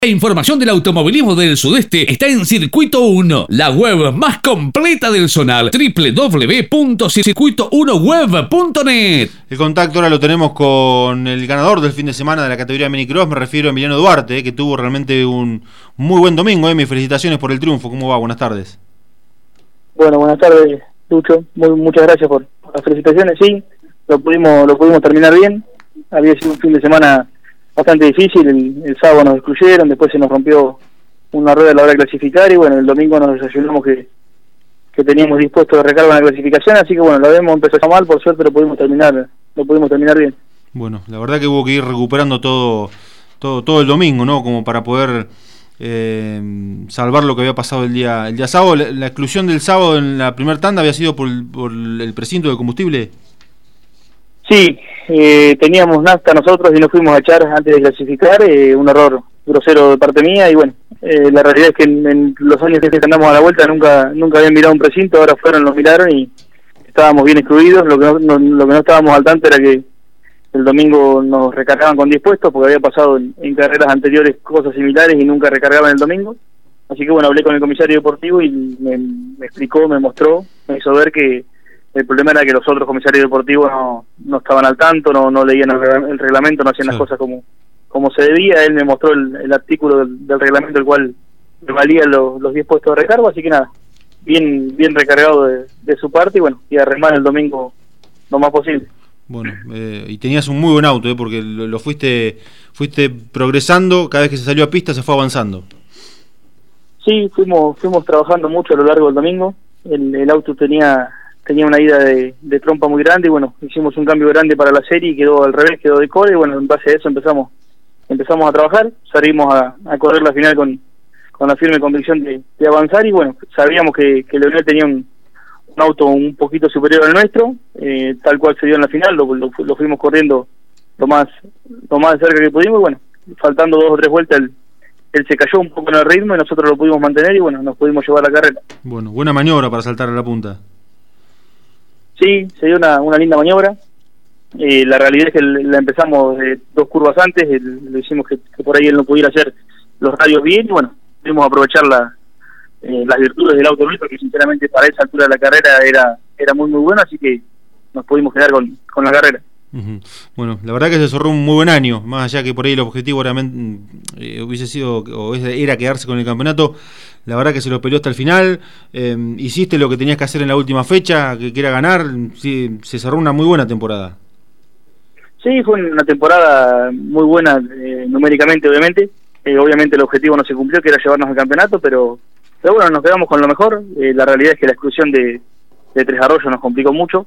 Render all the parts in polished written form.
La información del automovilismo del sudeste está en Circuito 1, la web más completa del zonal, www.circuito1web.net. El contacto ahora lo tenemos con el ganador del fin de semana de la categoría Minicross, me refiero a Emiliano Duarte, que tuvo realmente un muy buen domingo. Mis felicitaciones por el triunfo. ¿Cómo va? Buenas tardes. Bueno, buenas tardes, Lucho. Muchas gracias por las felicitaciones. Sí, lo pudimos terminar bien. Había sido un fin de semana bastante difícil. El sábado nos excluyeron, después se nos rompió una rueda a la hora de clasificar y bueno, el domingo nos desayunamos que teníamos dispuesto de recarga en la clasificación, así que bueno, lo habíamos empezado mal, por suerte lo pudimos terminar bien. Bueno, la verdad que hubo que ir recuperando todo el domingo, ¿no? Como para poder salvar lo que había pasado el día sábado. La exclusión del sábado en la primera tanda había sido por el precinto de combustible. Sí, teníamos nafta nosotros y nos fuimos a echar antes de clasificar, un error grosero de parte mía y bueno, la realidad es que en los años que andamos a la vuelta nunca habían mirado un precinto, ahora lo miraron y estábamos bien excluidos. Lo que no estábamos al tanto era que el domingo nos recargaban con 10 puestos porque había pasado en carreras anteriores cosas similares y nunca recargaban el domingo. Así que bueno, hablé con el comisario deportivo y me explicó, me mostró, me hizo ver que el problema era que los otros comisarios deportivos no estaban al tanto, no leían el reglamento, no hacían las cosas como se debía. Él me mostró el artículo del reglamento, el cual me valía los 10 puestos de recargo, así que nada, bien recargado de su parte y bueno, y a remar el domingo lo más posible. Bueno, y tenías un muy buen auto, porque lo fuiste progresando, cada vez que se salió a pista se fue avanzando. Sí, fuimos trabajando mucho a lo largo del domingo. El auto tenía una ida de trompa muy grande y bueno, hicimos un cambio grande para la serie y quedó al revés, quedó de core y bueno, en base a eso empezamos a trabajar, salimos a correr la final con la firme convicción de avanzar y bueno, sabíamos que Leonel tenía un auto un poquito superior al nuestro, tal cual se dio en la final, lo fuimos corriendo lo más cerca que pudimos y bueno, faltando 2 o 3 vueltas él se cayó un poco en el ritmo y nosotros lo pudimos mantener y bueno, nos pudimos llevar la carrera. Bueno, buena maniobra para saltar a la punta. Sí, se dio una linda maniobra. La realidad es que la empezamos 2 curvas antes, le decimos que por ahí él no pudiera hacer los radios bien y bueno, pudimos aprovechar las virtudes del auto nuestro, que sinceramente para esa altura de la carrera era muy bueno, así que nos pudimos quedar con la carrera. Uh-huh. Bueno, la verdad que se cerró un muy buen año, más allá que por ahí el objetivo hubiese sido o era quedarse con el campeonato. La verdad que se lo peleó hasta el final. Hiciste lo que tenías que hacer en la última fecha, que era ganar. Sí, se cerró una muy buena temporada. Sí, fue una temporada muy buena numéricamente, obviamente. Obviamente el objetivo no se cumplió, que era llevarnos al campeonato, pero bueno, nos quedamos con lo mejor. La realidad es que la exclusión de Tres Arroyos nos complicó mucho.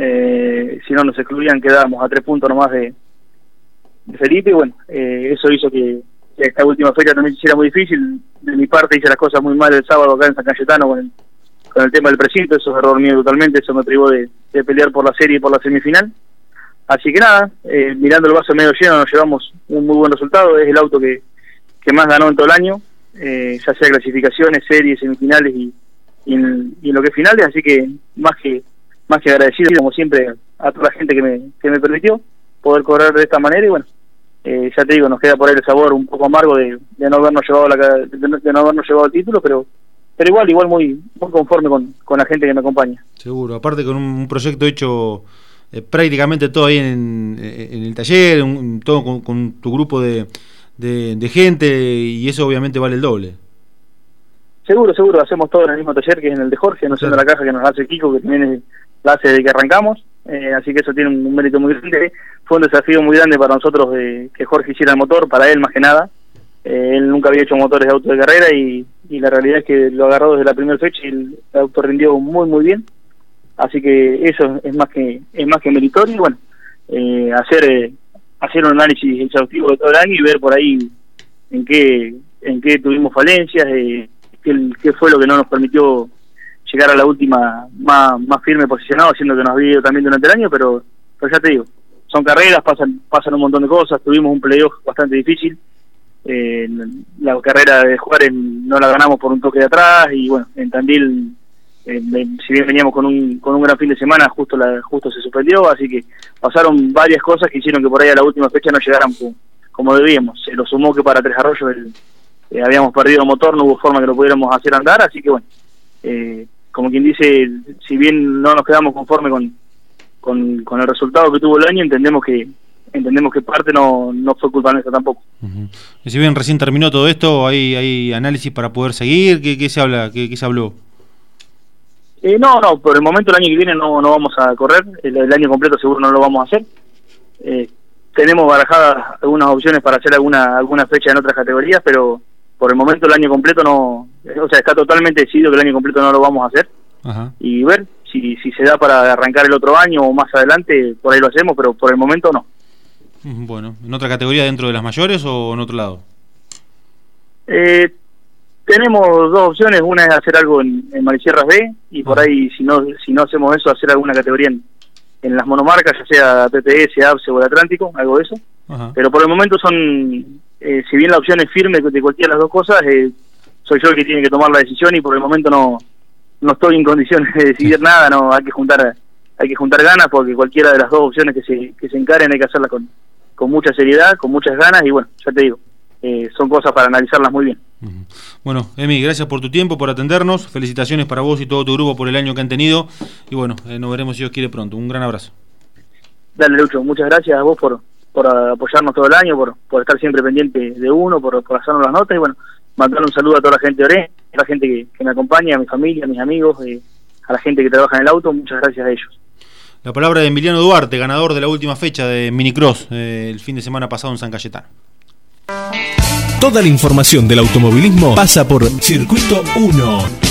Si no nos excluían, quedábamos a 3 puntos nomás de Felipe y bueno, eso hizo que esta última fecha también se hiciera muy difícil. De mi parte hice las cosas muy mal el sábado acá en San Cayetano con el tema del precinto, eso es error mío totalmente, eso me privó de pelear por la serie y por la semifinal. Así que nada, mirando el vaso medio lleno nos llevamos un muy buen resultado, es el auto que más ganó en todo el año, ya sea clasificaciones, series, semifinales y en lo que es finales, así que más que agradecido como siempre a toda la gente que me permitió poder correr de esta manera y bueno, ya te digo, nos queda por ahí el sabor un poco amargo de no habernos llevado el título, pero igual muy conforme con la gente que me acompaña. Seguro, aparte con un proyecto hecho prácticamente todo ahí en el taller, todo con tu grupo de gente y eso obviamente vale el doble. Seguro, hacemos todo en el mismo taller que es en el de Jorge, no siendo la caja que nos hace Kiko, que también la hace desde que arrancamos, así que eso tiene un mérito muy grande. Fue un desafío muy grande para nosotros que Jorge hiciera el motor, para él más que nada. Él nunca había hecho motores de auto de carrera y la realidad es que lo agarró desde la primera fecha y el auto rindió muy bien, así que eso es más que meritorio y bueno, hacer un análisis exhaustivo de todo el año y ver por ahí en qué tuvimos falencias, qué fue lo que no nos permitió llegar a la última más firme posicionado, siendo que nos había ido también durante el año, pero ya te digo, son carreras, pasan un montón de cosas, tuvimos un playoff bastante difícil, la carrera de Juárez no la ganamos por un toque de atrás y bueno, en Tandil si bien veníamos con un gran fin de semana, justo se suspendió, así que pasaron varias cosas que hicieron que por ahí a la última fecha no llegaran como debíamos. Se lo sumó que para Tres Arroyos habíamos perdido el motor, no hubo forma que lo pudiéramos hacer andar, así que bueno, como quien dice, si bien no nos quedamos conforme con el resultado que tuvo el año, entendemos que parte no fue culpa nuestra tampoco. Y si bien recién terminó todo esto, ¿hay análisis para poder seguir? ¿Qué se habla? ¿Qué se habló? No, por el momento el año que viene no vamos a correr, el año completo seguro no lo vamos a hacer. Tenemos barajadas algunas opciones para hacer alguna fecha en otras categorías, pero por el momento el año completo no, o sea, está totalmente decidido que el año completo no lo vamos a hacer. Ajá. Y ver si se da para arrancar el otro año o más adelante, por ahí lo hacemos, pero por el momento no. Bueno, ¿en otra categoría dentro de las mayores o en otro lado? Tenemos dos opciones, una es hacer algo en Marisierras B, y por ahí si no hacemos eso, hacer alguna categoría en las monomarcas, ya sea PPS, ABSE o el Atlántico, algo de eso. Ajá. Pero por el momento son, si bien la opción es firme de cualquiera de las dos cosas, soy yo el que tiene que tomar la decisión, y por el momento no estoy en condiciones de decidir nada. No, hay que juntar ganas, porque cualquiera de las dos opciones que se encaren hay que hacerlas con mucha seriedad, con muchas ganas, y bueno, ya te digo, son cosas para analizarlas muy bien. Bueno, Emi, gracias por tu tiempo, por atendernos, felicitaciones para vos y todo tu grupo por el año que han tenido, y bueno, nos veremos si Dios quiere pronto. Un gran abrazo. Dale, Lucho, muchas gracias a vos por apoyarnos todo el año, por estar siempre pendiente de uno, por hacernos las notas, y bueno, mandarle un saludo a toda la gente de Oré, a la gente que me acompaña, a mi familia, a mis amigos, a la gente que trabaja en el auto, muchas gracias a ellos. La palabra de Emiliano Duarte, ganador de la última fecha de Minicross el fin de semana pasado en San Cayetano. Toda la información del automovilismo pasa por Circuito 1.